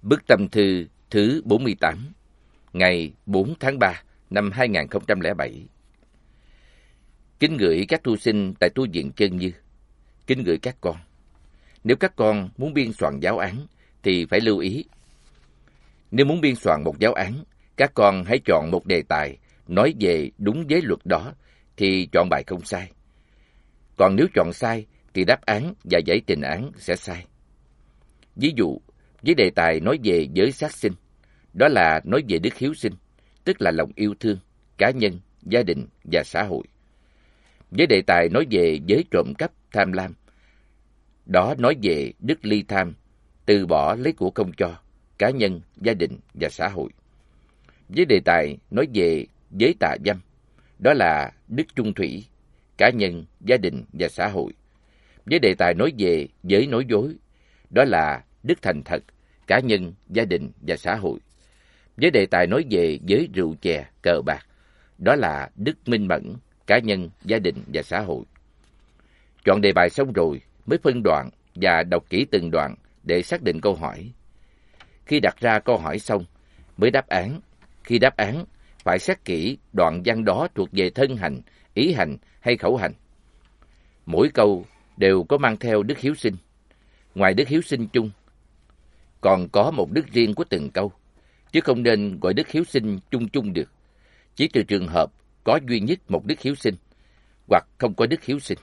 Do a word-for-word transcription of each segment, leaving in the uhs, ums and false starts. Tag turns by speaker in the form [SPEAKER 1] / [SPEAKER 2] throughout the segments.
[SPEAKER 1] Bức tâm thư thứ bốn mươi tám, ngày bốn tháng ba năm hai nghìn không trăm lẻ bảy. Kính gửi các tu sinh tại tu viện Chân Như. Kính gửi các con. Nếu các con muốn biên soạn giáo án thì phải lưu ý. Nếu muốn biên soạn một giáo án, các con hãy chọn một đề tài nói về đúng giới luật đó thì chọn bài không sai. Còn nếu chọn sai thì đáp án và giải trình án sẽ sai. Ví dụ, với đề tài nói về giới sát sinh, đó là nói về đức hiếu sinh, tức là lòng yêu thương, cá nhân, gia đình và xã hội. Với đề tài nói về giới trộm cắp, tham lam, đó nói về đức ly tham, từ bỏ lấy của không cho, cá nhân, gia đình và xã hội. Với đề tài nói về giới tà dâm, đó là đức chung thủy, cá nhân, gia đình và xã hội. Với đề tài nói về giới nói dối, đó là đức thành thật, cá nhân, gia đình và xã hội. Với đề tài nói về giới rượu chè, cờ bạc, đó là đức minh mẫn, cá nhân, gia đình và xã hội. Chọn đề bài xong rồi mới phân đoạn và đọc kỹ từng đoạn để xác định câu hỏi. Khi đặt ra câu hỏi xong mới đáp án. Khi đáp án, phải xét kỹ đoạn văn đó thuộc về thân hành, ý hành hay khẩu hành. Mỗi câu đều có mang theo đức hiếu sinh. Ngoài đức hiếu sinh chung, còn có một đức riêng của từng câu, chứ không nên gọi đức hiếu sinh chung chung được. Chỉ trừ trường hợp có duy nhất một đức hiếu sinh, hoặc không có đức hiếu sinh.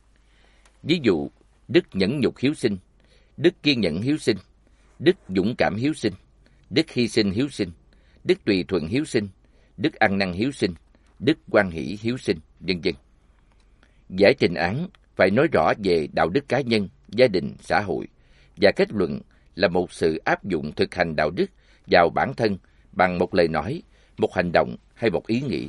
[SPEAKER 1] Ví dụ, đức nhẫn nhục hiếu sinh, đức kiên nhẫn hiếu sinh, đức dũng cảm hiếu sinh, đức hy sinh hiếu sinh, đức tùy thuận hiếu sinh, đức ăn năn hiếu sinh, đức hoan hỷ hiếu sinh, vân vân. Giải trình án phải nói rõ về đạo đức cá nhân, gia đình, xã hội, và kết luận là một sự áp dụng thực hành đạo đức vào bản thân bằng một lời nói, một hành động hay một ý nghĩ.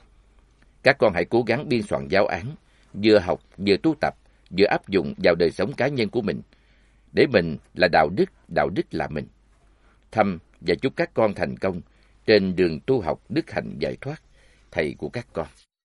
[SPEAKER 1] Các con hãy cố gắng biên soạn giáo án, vừa học, vừa tu tập, vừa áp dụng vào đời sống cá nhân của mình, để mình là đạo đức, đạo đức là mình. Thăm và chúc các con thành công trên đường tu học đức hạnh giải thoát, thầy của các con.